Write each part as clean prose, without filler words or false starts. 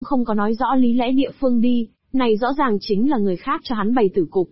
không có nói rõ lý lẽ địa phương đi, này rõ ràng chính là người khác cho hắn bày tử cục.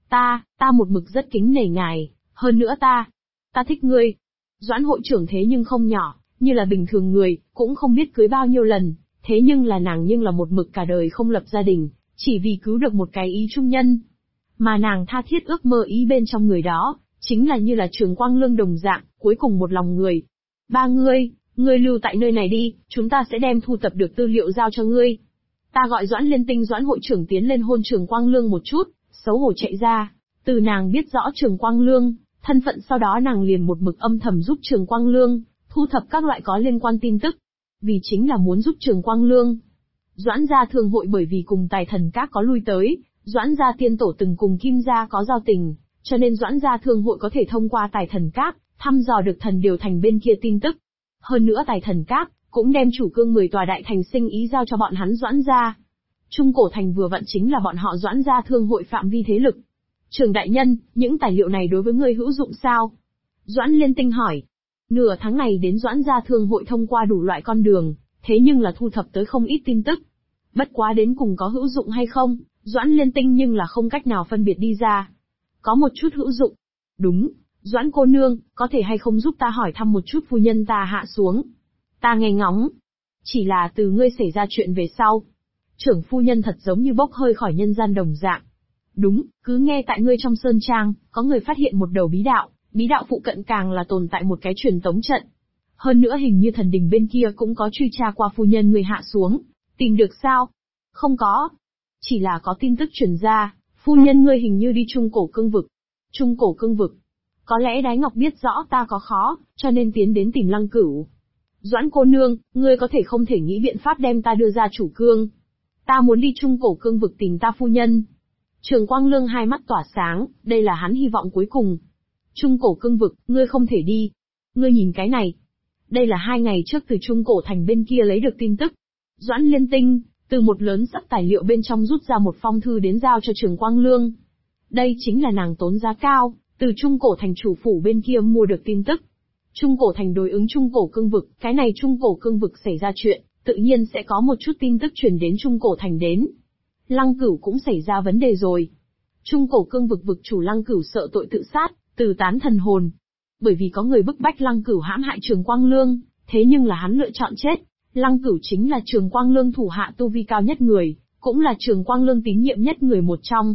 Ta một mực rất kính nể ngài, hơn nữa ta thích ngươi. Doãn hội trưởng thế nhưng không nhỏ, như là bình thường người, cũng không biết cưới bao nhiêu lần, thế nhưng là nàng nhưng là một mực cả đời không lập gia đình, chỉ vì cứu được một cái ý trung nhân. Mà nàng tha thiết ước mơ ý bên trong người đó, chính là như là Trường Quang Lương đồng dạng, cuối cùng một lòng người. Ba ngươi lưu tại nơi này đi, chúng ta sẽ đem thu tập được tư liệu giao cho ngươi. Ta gọi Doãn Liên Tinh Doãn hội trưởng tiến lên hôn Trường Quang Lương một chút, xấu hổ chạy ra. Từ nàng biết rõ Trường Quang Lương, thân phận sau đó nàng liền một mực âm thầm giúp Trường Quang Lương, thu thập các loại có liên quan tin tức. Vì chính là muốn giúp Trường Quang Lương. Doãn gia thương hội bởi vì cùng Tài Thần Các có lui tới, Doãn gia tiên tổ từng cùng Kim gia có giao tình, cho nên Doãn gia thương hội có thể thông qua Tài Thần Các, thăm dò được Thần Điều Thành bên kia tin tức. Hơn nữa Tài Thần Các cũng đem chủ cương 10 tòa đại thành sinh ý giao cho bọn hắn Doãn gia. Trung cổ thành vừa vặn chính là bọn họ Doãn gia thương hội phạm vi thế lực. Trường đại nhân, những tài liệu này đối với ngươi hữu dụng sao? Doãn Liên Tinh hỏi. Nửa tháng này đến Doãn gia thương hội thông qua đủ loại con đường, thế nhưng là thu thập tới không ít tin tức. Bất quá đến cùng có hữu dụng hay không, Doãn Liên Tinh nhưng là không cách nào phân biệt đi ra. Có một chút hữu dụng. Đúng, Doãn cô nương, có thể hay không giúp ta hỏi thăm một chút phu nhân ta hạ xuống? Ta nghe ngóng. Chỉ là từ ngươi xảy ra chuyện về sau. Trưởng phu nhân thật giống như bốc hơi khỏi nhân gian đồng dạng. Đúng, cứ nghe tại ngươi trong sơn trang, có người phát hiện một đầu bí đạo phụ cận càng là tồn tại một cái truyền tống trận. Hơn nữa hình như thần đình bên kia cũng có truy tra qua phu nhân ngươi hạ xuống. Tìm được sao? Không có. Chỉ là có tin tức truyền ra, phu nhân ngươi hình như đi Trung Cổ Cương Vực. Trung Cổ Cương Vực. Có lẽ Đái Ngọc biết rõ ta có khó, cho nên tiến đến tìm Lăng Cửu. Doãn cô nương, ngươi có thể không thể nghĩ biện pháp đem ta đưa ra chủ cương. Ta muốn đi Trung Cổ Cương Vực tìm ta phu nhân. Trường Quang Lương hai mắt tỏa sáng, đây là hắn hy vọng cuối cùng. Trung Cổ Cương Vực, ngươi không thể đi. Ngươi nhìn cái này. Đây là 2 ngày trước từ Trung Cổ Thành bên kia lấy được tin tức. Doãn Liên Tinh, từ một lớn sắp tài liệu bên trong rút ra một phong thư đến giao cho Trường Quang Lương. Đây chính là nàng tốn giá cao, từ Trung Cổ Thành chủ phủ bên kia mua được tin tức. Trung Cổ Thành đối ứng Trung Cổ Cương Vực, cái này Trung Cổ Cương Vực xảy ra chuyện, tự nhiên sẽ có một chút tin tức truyền đến Trung Cổ Thành đến. Lăng Cửu cũng xảy ra vấn đề rồi. Trung Cổ Cương Vực vực chủ Lăng Cửu sợ tội tự sát, từ tán thần hồn. Bởi vì có người bức bách Lăng Cửu hãm hại Trường Quang Lương, thế nhưng là hắn lựa chọn chết. Lăng Cửu chính là Trường Quang Lương thủ hạ tu vi cao nhất người, cũng là Trường Quang Lương tín nhiệm nhất người một trong.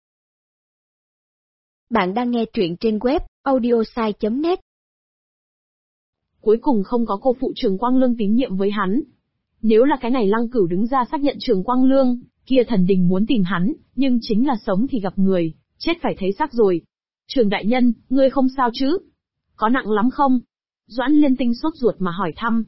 Bạn đang nghe truyện trên web audiosai.net. Cuối cùng không có cô phụ Trường Quang Lương tín nhiệm với hắn. Nếu là cái này Lăng Cửu đứng ra xác nhận Trường Quang Lương, kia thần đình muốn tìm hắn, nhưng chính là sống thì gặp người, chết phải thấy xác rồi. Trường đại nhân, ngươi không sao chứ? Có nặng lắm không? Doãn Liên Tinh sốt ruột mà hỏi thăm.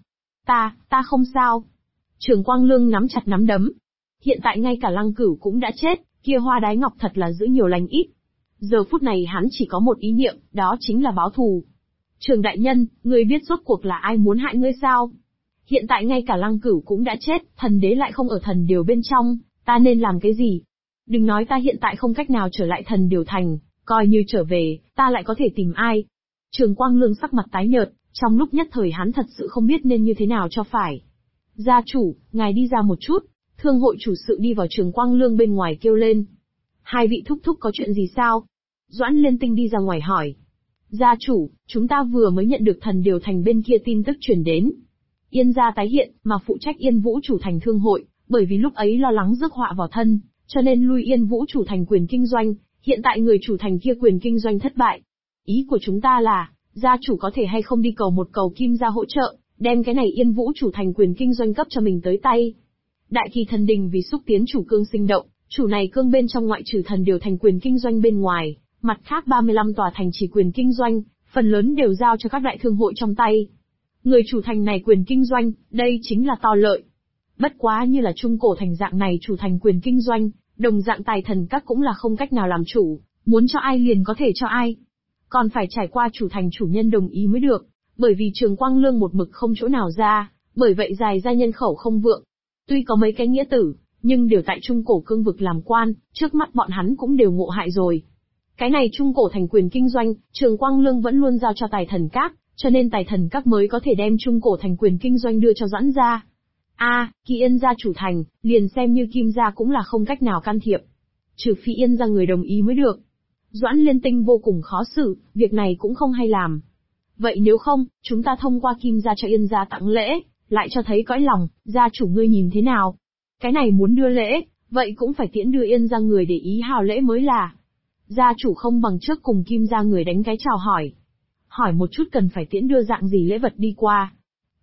Ta không sao. Trường Quang Lương nắm chặt nắm đấm. Hiện tại ngay cả Lăng Cửu cũng đã chết, kia Hoa Đái Ngọc thật là giữ nhiều lành ít. Giờ phút này hắn chỉ có một ý niệm, đó chính là báo thù. Trường đại nhân, ngươi biết rốt cuộc là ai muốn hại ngươi sao? Hiện tại ngay cả Lăng Cửu cũng đã chết, thần đế lại không ở thần điều bên trong, ta nên làm cái gì? Đừng nói ta hiện tại không cách nào trở lại thần điều thành, coi như trở về, ta lại có thể tìm ai? Trường Quang Lương sắc mặt tái nhợt, trong lúc nhất thời hắn thật sự không biết nên như thế nào cho phải. Gia chủ, ngài đi ra một chút, thương hội chủ sự đi vào Trường Quang Lương bên ngoài kêu lên. Hai vị thúc thúc có chuyện gì sao? Doãn Liên Tinh đi ra ngoài hỏi. Gia chủ, chúng ta vừa mới nhận được thần điều thành bên kia tin tức truyền đến. Yên gia tái hiện, mà phụ trách Yên Vũ chủ thành thương hội, bởi vì lúc ấy lo lắng rước họa vào thân, cho nên lui Yên Vũ chủ thành quyền kinh doanh, hiện tại người chủ thành kia quyền kinh doanh thất bại. Ý của chúng ta là, gia chủ có thể hay không đi cầu một cầu Kim gia hỗ trợ, đem cái này Yên Vũ chủ thành quyền kinh doanh cấp cho mình tới tay. Đại Kỳ thần đình vì xúc tiến chủ cương sinh động, chủ này cương bên trong ngoại trừ thần điều thành quyền kinh doanh bên ngoài, mặt khác 35 tòa thành chỉ quyền kinh doanh, phần lớn đều giao cho các đại thương hội trong tay. Người chủ thành này quyền kinh doanh, đây chính là to lợi. Bất quá như là Trung Cổ Thành dạng này chủ thành quyền kinh doanh, đồng dạng Tài Thần Các cũng là không cách nào làm chủ, muốn cho ai liền có thể cho ai. Còn phải trải qua chủ thành chủ nhân đồng ý mới được, bởi vì Trường Quang Lương một mực không chỗ nào ra, bởi vậy dài ra nhân khẩu không vượng. Tuy có mấy cái nghĩa tử, nhưng đều tại Trung Cổ Cương Vực làm quan, trước mắt bọn hắn cũng đều ngộ hại rồi. Cái này Trung Cổ Thành quyền kinh doanh, Trường Quang Lương vẫn luôn giao cho Tài Thần Các, cho nên Tài Thần Các mới có thể đem Trung Cổ Thành quyền kinh doanh đưa cho Doãn gia. Khi Yên gia chủ thành, liền xem như Kim gia cũng là không cách nào can thiệp. Trừ phi Yên gia người đồng ý mới được. Doãn Liên Tinh vô cùng khó xử, việc này cũng không hay làm. Vậy nếu không, chúng ta thông qua Kim gia cho Yên gia tặng lễ, lại cho thấy cõi lòng, gia chủ ngươi nhìn thế nào? Cái này muốn đưa lễ, vậy cũng phải tiễn đưa Yên gia người để ý hào lễ mới là. Gia chủ không bằng trước cùng Kim gia người đánh cái chào hỏi. Hỏi một chút cần phải tiễn đưa dạng gì lễ vật đi qua.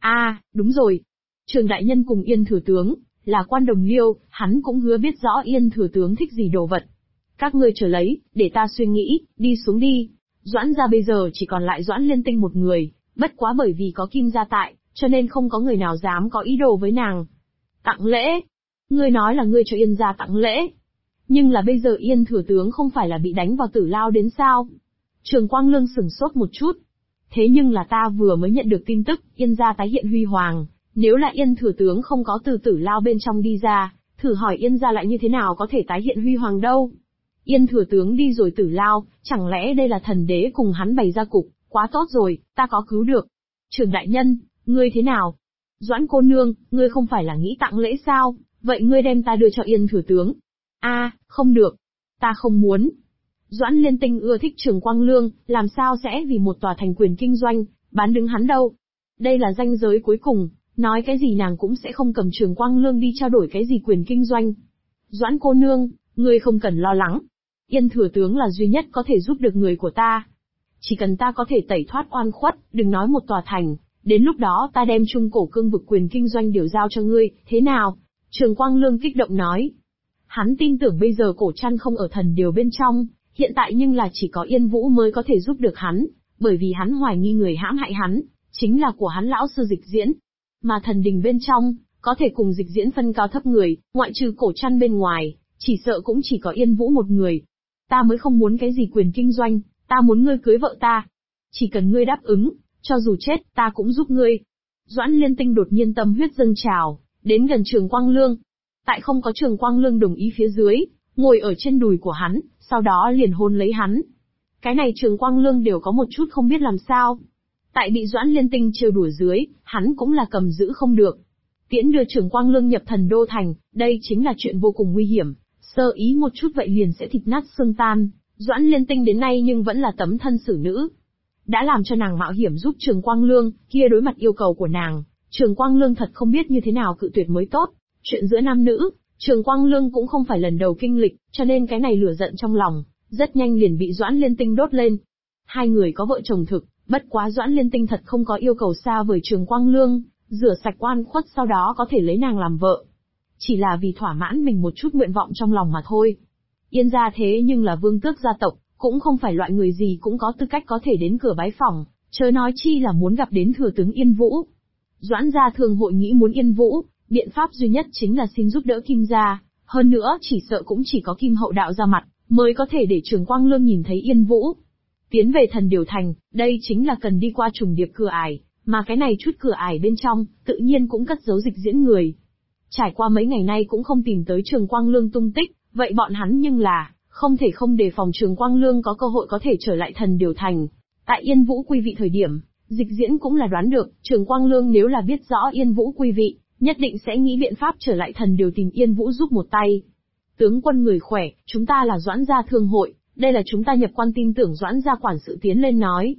Đúng rồi. Trường đại nhân cùng Yên thừa tướng, là quan đồng liêu, hắn cũng hứa biết rõ Yên thừa tướng thích gì đồ vật. Các ngươi chờ lấy, để ta suy nghĩ, đi xuống đi. Doãn gia bây giờ chỉ còn lại Doãn Liên Tinh một người, bất quá bởi vì có Kim gia tại, cho nên không có người nào dám có ý đồ với nàng. Tặng lễ? Ngươi nói là ngươi cho Yên gia tặng lễ. Nhưng là bây giờ Yên thừa tướng không phải là bị đánh vào tử lao đến sao? Trường Quang Lương sửng sốt một chút. Thế nhưng là ta vừa mới nhận được tin tức, Yên gia tái hiện huy hoàng, nếu là Yên thừa tướng không có từ tử lao bên trong đi ra, thử hỏi Yên gia lại như thế nào có thể tái hiện huy hoàng đâu? Yên thừa tướng đi rồi tử lao, chẳng lẽ đây là thần đế cùng hắn bày ra cục, quá tốt rồi, ta có cứu được. Trường đại nhân, ngươi thế nào? Doãn cô nương, ngươi không phải là nghĩ tặng lễ sao, vậy ngươi đem ta đưa cho Yên thừa tướng. Không được. Ta không muốn. Doãn Liên Tinh ưa thích Trường Quang Lương, làm sao sẽ vì một tòa thành quyền kinh doanh, bán đứng hắn đâu. Đây là ranh giới cuối cùng, nói cái gì nàng cũng sẽ không cầm Trường Quang Lương đi trao đổi cái gì quyền kinh doanh. Doãn cô nương, ngươi không cần lo lắng. Yên thừa tướng là duy nhất có thể giúp được người của ta. Chỉ cần ta có thể tẩy thoát oan khuất, đừng nói một tòa thành, đến lúc đó ta đem trung cổ cương vực quyền kinh doanh điều giao cho ngươi, thế nào? Trường Quang Lương kích động nói. Hắn tin tưởng bây giờ cổ trăn không ở thần điều bên trong, hiện tại nhưng là chỉ có Yên Vũ mới có thể giúp được hắn, bởi vì hắn hoài nghi người hãm hại hắn, chính là của hắn lão sư Dịch Diễn. Mà thần đình bên trong, có thể cùng Dịch Diễn phân cao thấp người, ngoại trừ cổ trăn bên ngoài, chỉ sợ cũng chỉ có Yên Vũ một người. Ta mới không muốn cái gì quyền kinh doanh, ta muốn ngươi cưới vợ ta. Chỉ cần ngươi đáp ứng, cho dù chết, ta cũng giúp ngươi. Doãn Liên Tinh đột nhiên tâm huyết dâng trào, đến gần Trường Quang Lương. Tại không có Trường Quang Lương đồng ý phía dưới, ngồi ở trên đùi của hắn, sau đó liền hôn lấy hắn. Cái này Trường Quang Lương đều có một chút không biết làm sao. Tại bị Doãn Liên Tinh trêu đùa dưới, hắn cũng là cầm giữ không được. Tiễn đưa Trường Quang Lương nhập thần đô thành, đây chính là chuyện vô cùng nguy hiểm, sơ ý một chút vậy liền sẽ thịt nát xương tan. Doãn Liên Tinh đến nay nhưng vẫn là tấm thân xử nữ. Đã làm cho nàng mạo hiểm giúp Trường Quang Lương, kia đối mặt yêu cầu của nàng, Trường Quang Lương thật không biết như thế nào cự tuyệt mới tốt. Chuyện giữa nam nữ, Trường Quang Lương cũng không phải lần đầu kinh lịch, cho nên cái này lửa giận trong lòng, rất nhanh liền bị Doãn Liên Tinh đốt lên. Hai người có vợ chồng thực, bất quá Doãn Liên Tinh thật không có yêu cầu xa vời Trường Quang Lương, rửa sạch oan khuất sau đó có thể lấy nàng làm vợ. Chỉ là vì thỏa mãn mình một chút nguyện vọng trong lòng mà thôi. Yên gia thế nhưng là vương tước gia tộc, cũng không phải loại người gì cũng có tư cách có thể đến cửa bái phỏng, chớ nói chi là muốn gặp đến thừa tướng Yên Vũ. Doãn gia thường hội nghĩ muốn Yên Vũ, biện pháp duy nhất chính là xin giúp đỡ Kim gia, hơn nữa chỉ sợ cũng chỉ có Kim hậu đạo ra mặt, mới có thể để Trường Quang Lương nhìn thấy Yên Vũ. Tiến về thần điều thành, đây chính là cần đi qua trùng điệp cửa ải, mà cái này chút cửa ải bên trong, tự nhiên cũng cất giấu Dịch Diễn người. Trải qua mấy ngày nay cũng không tìm tới Trường Quang Lương tung tích, vậy bọn hắn nhưng là, không thể không đề phòng Trường Quang Lương có cơ hội có thể trở lại thần điều thành. Tại Yên Vũ quy vị thời điểm, Dịch Diễn cũng là đoán được, Trường Quang Lương nếu là biết rõ Yên Vũ quy vị, nhất định sẽ nghĩ biện pháp trở lại thần điều tìm Yên Vũ giúp một tay. Tướng quân người khỏe, chúng ta là Doãn gia thương hội, đây là chúng ta nhập quan tin tưởng Doãn gia quản sự tiến lên nói.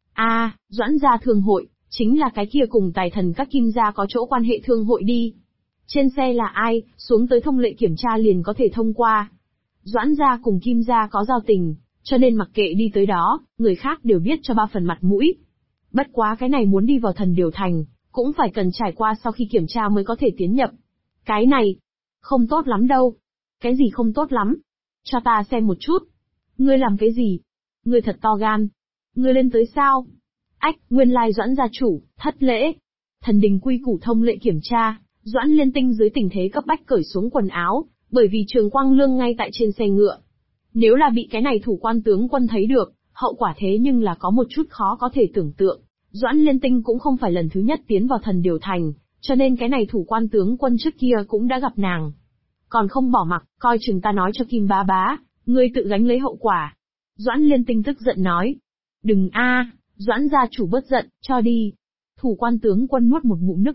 Doãn gia thương hội, chính là cái kia cùng tài thần các Kim gia có chỗ quan hệ thương hội đi. Trên xe là ai, xuống tới thông lệ kiểm tra liền có thể thông qua. Doãn gia cùng Kim gia có giao tình, cho nên mặc kệ đi tới đó, người khác đều biết cho ba phần mặt mũi. Bất quá cái này muốn đi vào thần điều thành, cũng phải cần trải qua sau khi kiểm tra mới có thể tiến nhập. Cái này, không tốt lắm đâu. Cái gì không tốt lắm? Cho ta xem một chút. Ngươi làm cái gì? Ngươi thật to gan. Ngươi lên tới sao? Nguyên lai Doãn gia chủ, thất lễ. Thần đình quy củ thông lệ kiểm tra, Doãn Liên Tinh dưới tình thế cấp bách cởi xuống quần áo, bởi vì Trường Quang Lương ngay tại trên xe ngựa. Nếu là bị cái này thủ quan tướng quân thấy được, hậu quả thế nhưng là có một chút khó có thể tưởng tượng. Doãn Liên Tinh cũng không phải lần thứ nhất tiến vào thần điều thành, cho nên cái này thủ quan tướng quân trước kia cũng đã gặp nàng. Còn không bỏ mặc, coi chừng ta nói cho Kim bá bá, ngươi tự gánh lấy hậu quả. Doãn Liên Tinh tức giận nói. Đừng Doãn gia chủ bớt giận, cho đi. Thủ quan tướng quân nuốt một ngụm nước bọt,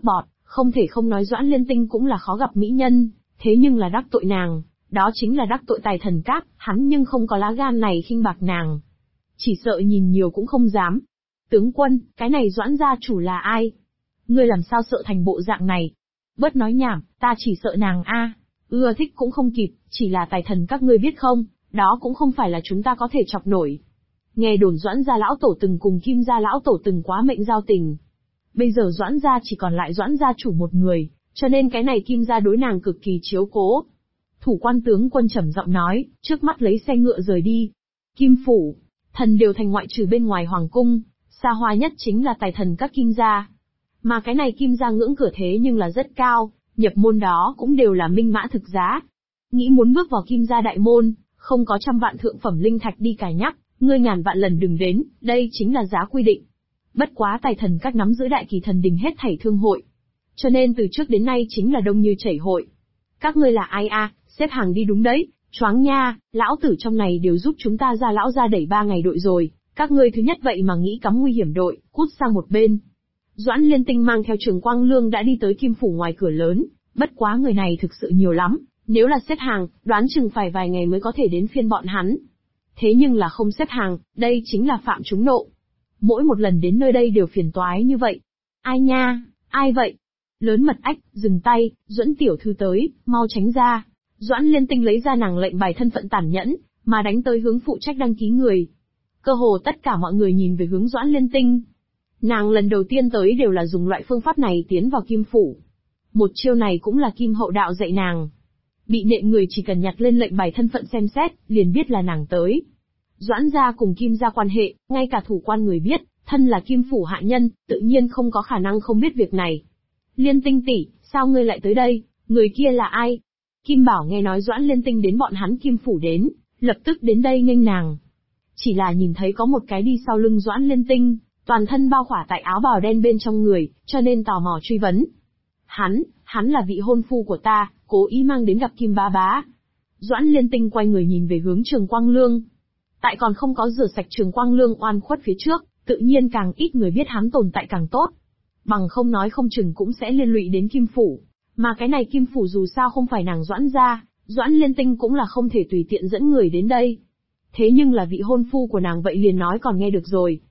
Không thể không nói Doãn Liên Tinh cũng là khó gặp mỹ nhân, thế nhưng là đắc tội nàng, đó chính là đắc tội Tài Thần Các, hắn nhưng không có lá gan này khinh bạc nàng. Chỉ sợ nhìn nhiều cũng không dám. Tướng quân, cái này Doãn gia chủ là ai? Ngươi làm sao sợ thành bộ dạng này? Bớt nói nhảm, ta chỉ sợ nàng ưa thích cũng không kịp, chỉ là Tài Thần Các ngươi biết không, đó cũng không phải là chúng ta có thể chọc nổi. Nghe đồn Doãn gia lão tổ từng cùng Kim gia lão tổ từng quá mệnh giao tình. Bây giờ Doãn gia chỉ còn lại Doãn gia chủ một người, cho nên cái này Kim gia đối nàng cực kỳ chiếu cố. Thủ quan tướng quân trầm giọng nói, trước mắt lấy xe ngựa rời đi. Kim phủ, thần đều thành ngoại trừ bên ngoài hoàng cung, xa hoa nhất chính là Tài Thần Các Kim gia. Mà cái này Kim gia ngưỡng cửa thế nhưng là rất cao, nhập môn đó cũng đều là minh mã thực giá. Nghĩ muốn bước vào Kim gia đại môn, không có trăm vạn thượng phẩm linh thạch đi cải nhắc, ngươi ngàn vạn lần đừng đến, đây chính là giá quy định. Bất quá Tài Thần Các nắm giữ đại kỳ thần đình hết thảy thương hội, cho nên từ trước đến nay chính là đông như chảy hội. Các ngươi là ai xếp hàng đi đúng đấy, choáng nha, lão tử trong này đều giúp chúng ta ra lão ra đẩy 3 ngày đội rồi, các ngươi thứ nhất vậy mà nghĩ cắm nguy hiểm đội, cút sang một bên. Doãn Liên Tinh mang theo Trường Quang Lương đã đi tới Kim phủ ngoài cửa lớn, bất quá người này thực sự nhiều lắm, nếu là xếp hàng, đoán chừng phải vài ngày mới có thể đến phiên bọn hắn. Thế nhưng là không xếp hàng, đây chính là phạm chúng nộ. Mỗi một lần đến nơi đây đều phiền toái như vậy. Ai nha, ai vậy? Lớn mật ách, dừng tay, Duẫn tiểu thư tới, mau tránh ra. Doãn Liên Tinh lấy ra nàng lệnh bài thân phận tàn nhẫn, mà đánh tới hướng phụ trách đăng ký người. Cơ hồ tất cả mọi người nhìn về hướng Doãn Liên Tinh. Nàng lần đầu tiên tới đều là dùng loại phương pháp này tiến vào Kim phủ. Một chiêu này cũng là Kim hậu đạo dạy nàng. Bị nện người chỉ cần nhặt lên lệnh bài thân phận xem xét, liền biết là nàng tới. Doãn gia cùng Kim gia quan hệ, ngay cả thủ quan người biết, thân là Kim phủ hạ nhân, tự nhiên không có khả năng không biết việc này. Liên Tinh tỷ, sao ngươi lại tới đây, người kia là ai? Kim Bảo nghe nói Doãn Liên Tinh đến bọn hắn Kim phủ đến, lập tức đến đây nghênh nàng. Chỉ là nhìn thấy có một cái đi sau lưng Doãn Liên Tinh, toàn thân bao khỏa tại áo bào đen bên trong người, cho nên tò mò truy vấn. Hắn là vị hôn phu của ta, cố ý mang đến gặp Kim bá bá. Doãn Liên Tinh quay người nhìn về hướng Trường Quang Lương. Tại còn không có rửa sạch Trường Quang Lương oan khuất phía trước, tự nhiên càng ít người biết hắn tồn tại càng tốt. Bằng không nói không chừng cũng sẽ liên lụy đến Kim phủ. Mà cái này Kim phủ dù sao không phải nàng Doãn gia, Doãn Liên Tinh cũng là không thể tùy tiện dẫn người đến đây. Thế nhưng là vị hôn phu của nàng vậy liền nói còn nghe được rồi.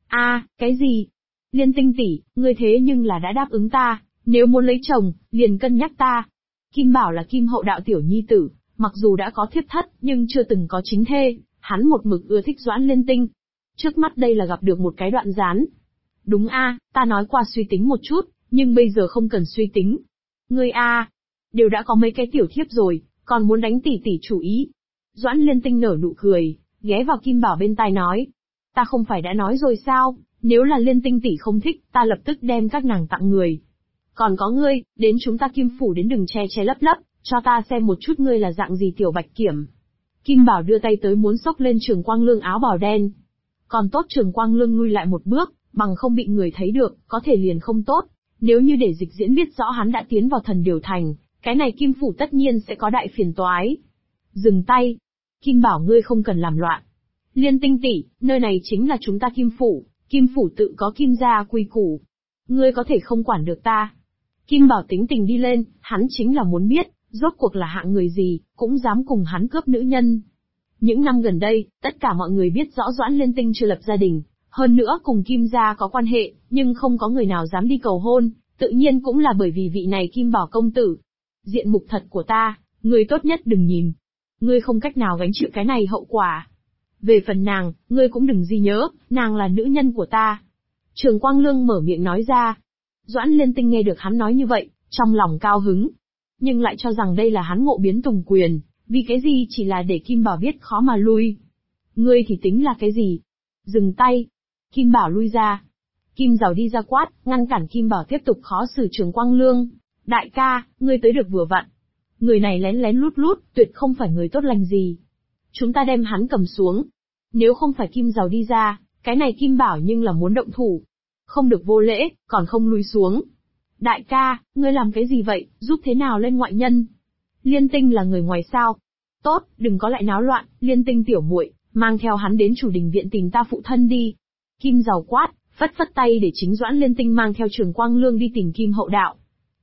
Cái gì? Liên Tinh tỷ, ngươi thế nhưng là đã đáp ứng ta, nếu muốn lấy chồng, liền cân nhắc ta. Kim Bảo là Kim hậu đạo tiểu nhi tử, mặc dù đã có thiếp thất, nhưng chưa từng có chính thê, hắn một mực ưa thích Doãn Liên Tinh. Trước mắt đây là gặp được một cái đoạn gián. Đúng ta nói qua suy tính một chút, nhưng bây giờ không cần suy tính. Ngươi đều đã có mấy cái tiểu thiếp rồi, còn muốn đánh tỷ tỷ chủ ý. Doãn Liên Tinh nở nụ cười, ghé vào Kim Bảo bên tai nói. Ta không phải đã nói rồi sao, nếu là Liên Tinh tỷ không thích, ta lập tức đem các nàng tặng người. Còn có ngươi, đến chúng ta Kim phủ đến đừng che che lấp lấp, cho ta xem một chút ngươi là dạng gì tiểu bạch kiểm. Kim Bảo đưa tay tới muốn xốc lên Trường Quang Lương áo bào đen. Còn tốt Trường Quang Lương lui lại một bước, bằng không bị người thấy được, có thể liền không tốt. Nếu như để Dịch Diễn biết rõ hắn đã tiến vào Thần Điều Thành, cái này Kim phủ tất nhiên sẽ có đại phiền toái. Dừng tay. Kim Bảo ngươi không cần làm loạn. Liên Tinh tỷ, nơi này chính là chúng ta Kim phủ tự có Kim gia quy củ. Ngươi có thể không quản được ta. Kim Bảo tính tình đi lên, hắn chính là muốn biết, rốt cuộc là hạng người gì, cũng dám cùng hắn cướp nữ nhân. Những năm gần đây, tất cả mọi người biết rõ Doãn Liên Tinh chưa lập gia đình, hơn nữa cùng Kim gia có quan hệ, nhưng không có người nào dám đi cầu hôn, tự nhiên cũng là bởi vì vị này Kim Bảo công tử. Diện mục thật của ta, ngươi tốt nhất đừng nhìn. Ngươi không cách nào gánh chịu cái này hậu quả. Về phần nàng, ngươi cũng đừng ghi nhớ, nàng là nữ nhân của ta. Trường Quang Lương mở miệng nói ra. Doãn Liên Tinh nghe được hắn nói như vậy, trong lòng cao hứng. Nhưng lại cho rằng đây là hắn ngộ biến tùng quyền, vì cái gì chỉ là để Kim Bảo biết khó mà lui. Ngươi thì tính là cái gì? Dừng tay. Kim Bảo lui ra. Kim Giàu đi ra quát, ngăn cản Kim Bảo tiếp tục khó xử Trường Quang Lương. Đại ca, ngươi tới được vừa vặn. Người này lén lén lút lút, tuyệt không phải người tốt lành gì. Chúng ta đem hắn cầm xuống. Nếu không phải Kim Giàu đi ra, cái này Kim Bảo nhưng là muốn động thủ. Không được vô lễ, còn không lui xuống. Đại ca, ngươi làm cái gì vậy, giúp thế nào lên ngoại nhân? Liên Tinh là người ngoài sao? Tốt, đừng có lại náo loạn, Liên Tinh tiểu muội, mang theo hắn đến chủ đình viện tìm ta phụ thân đi. Kim Giàu quát, phất phất tay để chính Doãn Liên Tinh mang theo Trường Quang Lương đi tìm Kim hậu đạo.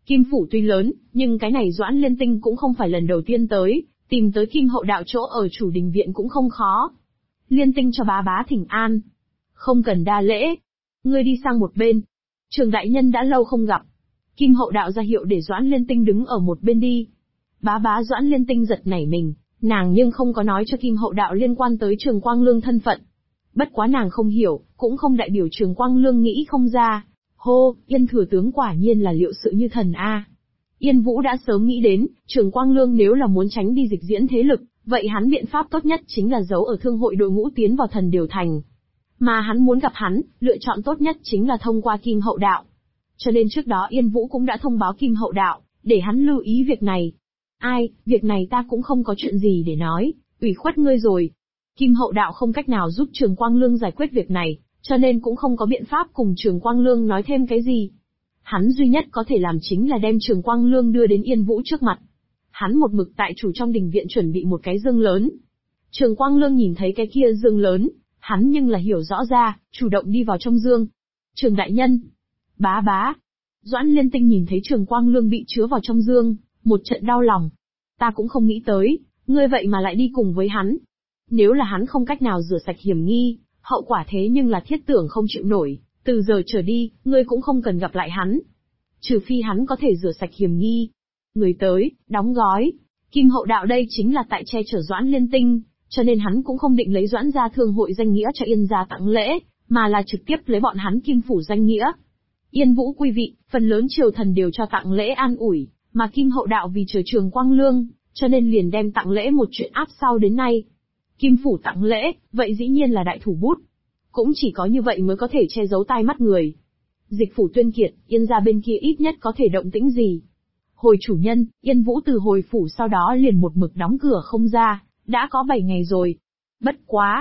Kim phủ tuy lớn, nhưng cái này Doãn Liên Tinh cũng không phải lần đầu tiên tới, tìm tới Kim Hậu Đạo chỗ ở chủ đình viện cũng không khó. Liên Tinh cho bá bá thỉnh an. Không cần đa lễ. Ngươi đi sang một bên. Trường đại nhân đã lâu không gặp. Kim Hậu Đạo ra hiệu để Doãn Liên Tinh đứng ở một bên đi. Bá bá Doãn Liên Tinh giật nảy mình, nàng nhưng không có nói cho Kim Hậu Đạo liên quan tới Trường Quang Lương thân phận. Bất quá nàng không hiểu, cũng không đại biểu Trường Quang Lương nghĩ không ra. Hô, Yên thừa tướng quả nhiên là liệu sự như thần a. Yên Vũ đã sớm nghĩ đến, Trường Quang Lương nếu là muốn tránh đi Dịch Diễn thế lực, vậy hắn biện pháp tốt nhất chính là giấu ở thương hội đội ngũ tiến vào Thần Điều Thành. Mà hắn muốn gặp hắn, lựa chọn tốt nhất chính là thông qua Kim Hậu Đạo. Cho nên trước đó Yên Vũ cũng đã thông báo Kim Hậu Đạo, để hắn lưu ý việc này. Ai, việc này ta cũng không có chuyện gì để nói, ủy khuất ngươi rồi. Kim Hậu Đạo không cách nào giúp Trường Quang Lương giải quyết việc này, cho nên cũng không có biện pháp cùng Trường Quang Lương nói thêm cái gì. Hắn duy nhất có thể làm chính là đem Trường Quang Lương đưa đến Yên Vũ trước mặt. Hắn một mực tại chủ trong đình viện chuẩn bị một cái dương lớn. Trường Quang Lương nhìn thấy cái kia dương lớn, hắn nhưng là hiểu rõ ra, chủ động đi vào trong dương. Trường đại nhân, bá bá. Doãn Liên Tinh nhìn thấy Trường Quang Lương bị chứa vào trong dương, một trận đau lòng. Ta cũng không nghĩ tới, ngươi vậy mà lại đi cùng với hắn. Nếu là hắn không cách nào rửa sạch hiểm nghi, hậu quả thế nhưng là thiết tưởng không chịu nổi, từ giờ trở đi, ngươi cũng không cần gặp lại hắn. Trừ phi hắn có thể rửa sạch hiểm nghi. Người tới, đóng gói. Kim Hậu Đạo đây chính là tại che chở Doãn Liên Tinh, cho nên hắn cũng không định lấy Doãn gia thương hội danh nghĩa cho Yên gia tặng lễ, mà là trực tiếp lấy bọn hắn Kim phủ danh nghĩa. Yên Vũ quý vị, phần lớn triều thần đều cho tặng lễ an ủi, mà Kim Hậu Đạo vì chờ Trường Quang Lương, cho nên liền đem tặng lễ một chuyện áp sau đến nay. Kim phủ tặng lễ, vậy dĩ nhiên là đại thủ bút. Cũng chỉ có như vậy mới có thể che giấu tai mắt người. Dịch phủ tuyên kiệt, Yên gia bên kia ít nhất có thể động tĩnh gì. Hồi chủ nhân, Yên Vũ từ hồi phủ sau đó liền một mực đóng cửa không ra, đã có 7 ngày rồi. Bất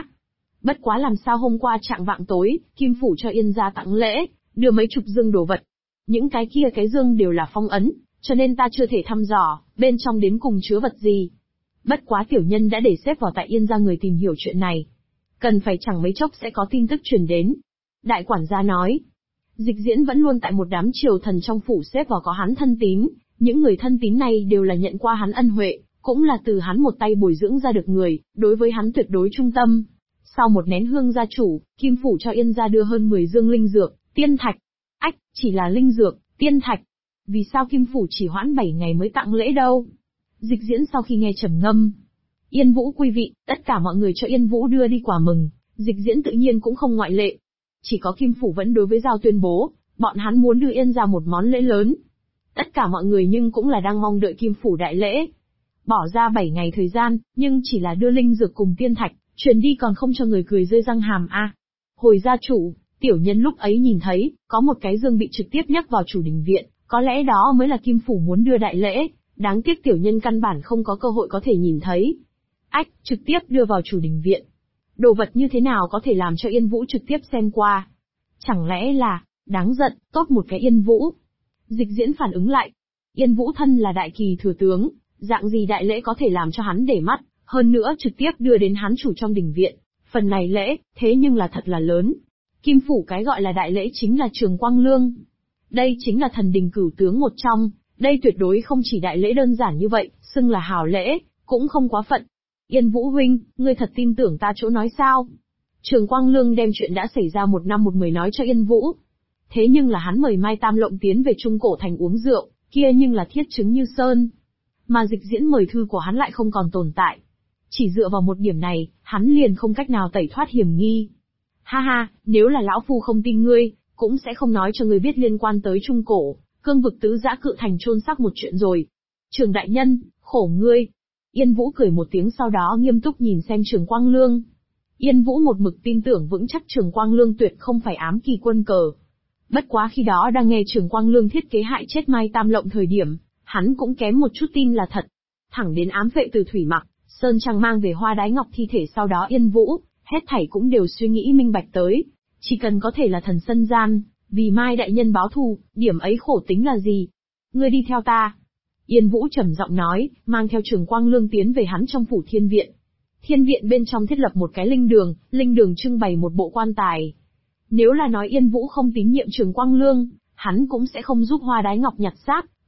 quá làm sao hôm qua trạng vạng tối, Kim phủ cho Yên gia tặng lễ, đưa mấy chục dương đồ vật. Những cái kia cái dương đều là phong ấn, cho nên ta chưa thể thăm dò, bên trong đến cùng chứa vật gì. Bất quá tiểu nhân đã để xếp vào tại Yên gia người tìm hiểu chuyện này. Cần phải chẳng mấy chốc sẽ có tin tức truyền đến. Đại quản gia nói, Dịch Diễn vẫn luôn tại một đám triều thần trong phủ xếp vào có hắn thân tín, những người thân tín này đều là nhận qua hắn ân huệ, cũng là từ hắn một tay bồi dưỡng ra được người, đối với hắn tuyệt đối trung tâm. Sau một nén hương gia chủ, Kim phủ cho Yên gia đưa hơn 10 dương linh dược, tiên thạch. Ách, chỉ là linh dược, tiên thạch. Vì sao Kim phủ chỉ hoãn 7 ngày mới tặng lễ đâu? Dịch Diễn sau khi nghe trầm ngâm. Yên Vũ quý vị, tất cả mọi người cho Yên Vũ đưa đi quà mừng, Dịch Diễn tự nhiên cũng không ngoại lệ. Chỉ có Kim phủ vẫn đối với Giao tuyên bố, bọn hắn muốn đưa Yên gia một món lễ lớn. Tất cả mọi người nhưng cũng là đang mong đợi Kim phủ đại lễ. Bỏ ra 7 ngày thời gian, nhưng chỉ là đưa linh dược cùng tiên thạch, truyền đi còn không cho người cười rơi răng hàm a. Hồi gia chủ, tiểu nhân lúc ấy nhìn thấy, có một cái dương bị trực tiếp nhắc vào chủ đình viện, có lẽ đó mới là Kim phủ muốn đưa đại lễ, đáng tiếc tiểu nhân căn bản không có cơ hội có thể nhìn thấy. Ách, trực tiếp đưa vào chủ đình viện. Đồ vật như thế nào có thể làm cho Yên Vũ trực tiếp xem qua? Chẳng lẽ là, đáng giận, tốt một cái Yên Vũ. Dịch Diễn phản ứng lại. Yên Vũ thân là đại kỳ thừa tướng, dạng gì đại lễ có thể làm cho hắn để mắt, hơn nữa trực tiếp đưa đến hắn chủ trong đình viện. Phần này lễ, thế nhưng là thật là lớn. Kim phủ cái gọi là đại lễ chính là Trường Quang Lương. Đây chính là thần đình cửu tướng một trong, đây tuyệt đối không chỉ đại lễ đơn giản như vậy, xưng là hào lễ, cũng không quá phận. Yên Vũ huynh, ngươi thật tin tưởng ta chỗ nói sao? Trường Quang Lương đem chuyện đã xảy ra 1 năm 1 10 nói cho Yên Vũ. Thế nhưng là hắn mời Mai Tam Lộng tiến về Trung Cổ Thành uống rượu, kia nhưng là thiết chứng như sơn. Mà Dịch Diễn mời thư của hắn lại không còn tồn tại. Chỉ dựa vào một điểm này, hắn liền không cách nào tẩy thoát hiểm nghi. Ha ha, nếu là lão phu không tin ngươi, cũng sẽ không nói cho ngươi biết liên quan tới Trung Cổ, cương vực tứ giã cự thành chôn xác một chuyện rồi. Trường đại nhân, khổ ngươi. Yên Vũ cười một tiếng sau đó nghiêm túc nhìn xem Trường Quang Lương. Yên Vũ một mực tin tưởng vững chắc Trường Quang Lương tuyệt không phải ám kỳ quân cờ. Bất quá khi đó đang nghe Trường Quang Lương thiết kế hại chết Mai Tam Lộng thời điểm, hắn cũng kém một chút tin là thật. Thẳng đến ám vệ từ Thủy Mặc, Sơn Trang mang về Hoa Đái Ngọc thi thể sau đó Yên Vũ, hết thảy cũng đều suy nghĩ minh bạch tới. Chỉ cần có thể là thần sân gian, vì Mai đại nhân báo thù, điểm ấy khổ tính là gì? Ngươi đi theo ta. Yên Vũ trầm giọng nói, mang theo Trường Quang Lương tiến về hắn trong phủ Thiên Viện. Thiên Viện bên trong thiết lập một cái linh đường trưng bày một bộ quan tài. Nếu là nói Yên Vũ không tín nhiệm Trường Quang Lương, hắn cũng sẽ không giúp Hoa Đái Ngọc nhặt xác,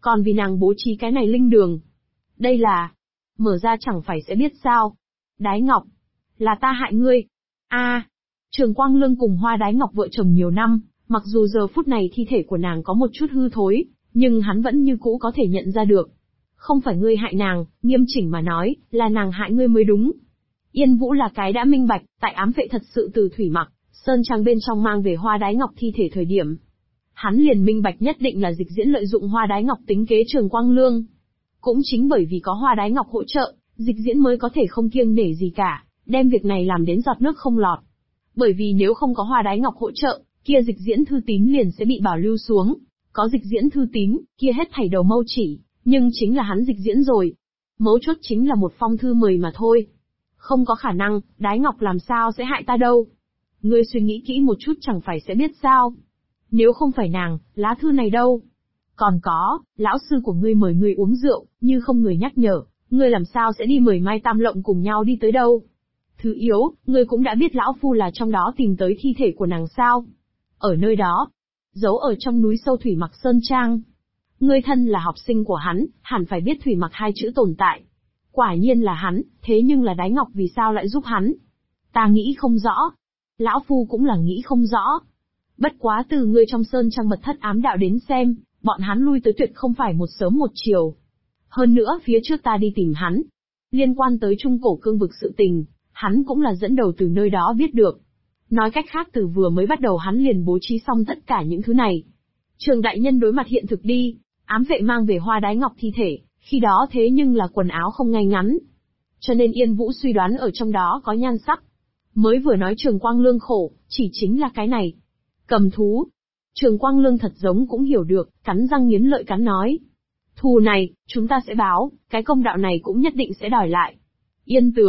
còn vì nàng bố trí cái này linh đường. Đây là, mở ra chẳng phải sẽ biết sao. Đái Ngọc, là ta hại ngươi. Trường Quang Lương cùng Hoa Đái Ngọc vợ chồng nhiều năm, mặc dù giờ phút này thi thể của nàng có một chút hư thối, nhưng hắn vẫn như cũ có thể nhận ra được. Không phải ngươi hại nàng, nghiêm chỉnh mà nói, là nàng hại ngươi mới đúng. Yên Vũ là cái đã minh bạch, tại ám vệ thật sự từ Thủy Mặc, Sơn Trang bên trong mang về Hoa Đái Ngọc thi thể thời điểm. Hắn liền minh bạch nhất định là Dịch Diễn lợi dụng Hoa Đái Ngọc tính kế Trường Quang Lương. Cũng chính bởi vì có Hoa Đái Ngọc hỗ trợ, Dịch Diễn mới có thể không kiêng nể gì cả, đem việc này làm đến giọt nước không lọt. Bởi vì nếu không có Hoa Đái Ngọc hỗ trợ, kia Dịch Diễn thư tín liền sẽ bị bảo lưu xuống. Có Dịch Diễn thư tín, kia hết thảy đầu mâu chỉ, nhưng chính là hắn Dịch Diễn rồi. Mấu chốt chính là một phong thư mời mà thôi. Không có khả năng, Đái Ngọc làm sao sẽ hại ta đâu. Ngươi suy nghĩ kỹ một chút chẳng phải sẽ biết sao. Nếu không phải nàng, lá thư này đâu? Còn có, lão sư của ngươi mời ngươi uống rượu, như không người nhắc nhở, ngươi làm sao sẽ đi mời Mai Tam Lộng cùng nhau đi tới đâu? Thứ yếu, ngươi cũng đã biết lão phu là trong đó tìm tới thi thể của nàng sao? Ở nơi đó, giấu ở trong núi sâu Thủy Mặc Sơn Trang. Ngươi thân là học sinh của hắn, hẳn phải biết Thủy Mặc hai chữ tồn tại. Quả nhiên là hắn, thế nhưng là Đái Ngọc vì sao lại giúp hắn? Ta nghĩ không rõ. Lão phu cũng là nghĩ không rõ. Bất quá từ ngươi trong Sơn Trang mật thất ám đạo đến xem, bọn hắn lui tới tuyệt không phải một sớm một chiều. Hơn nữa phía trước ta đi tìm hắn. Liên quan tới Trung Cổ Cương vực sự tình, hắn cũng là dẫn đầu từ nơi đó biết được. Nói cách khác từ vừa mới bắt đầu hắn liền bố trí xong tất cả những thứ này. Trường đại nhân đối mặt hiện thực đi, ám vệ mang về Hoa Đái Ngọc thi thể, khi đó thế nhưng là quần áo không ngay ngắn. Cho nên Yên Vũ suy đoán ở trong đó có nhan sắc. Mới vừa nói Trường Quang Lương khổ, chỉ chính là cái này. Cầm thú. Trường Quang Lương thật giống cũng hiểu được, cắn răng nghiến lợi cắn nói. Thù này, chúng ta sẽ báo, cái công đạo này cũng nhất định sẽ đòi lại. Yên Tường.